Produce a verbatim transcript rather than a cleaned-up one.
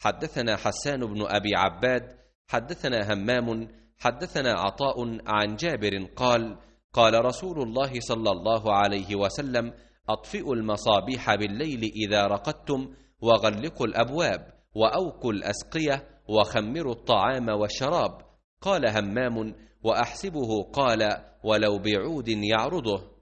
حدثنا حسان بن أبي عباد حدثنا همام حدثنا عطاء عن جابر قال قال رسول الله صلى الله عليه وسلم أطفئوا المصابيح بالليل إذا رقدتم وغلقوا الأبواب وأوقوا الأسقية وخمروا الطعام والشراب. قال همام وأحسبه قال ولو بعود يعرضه.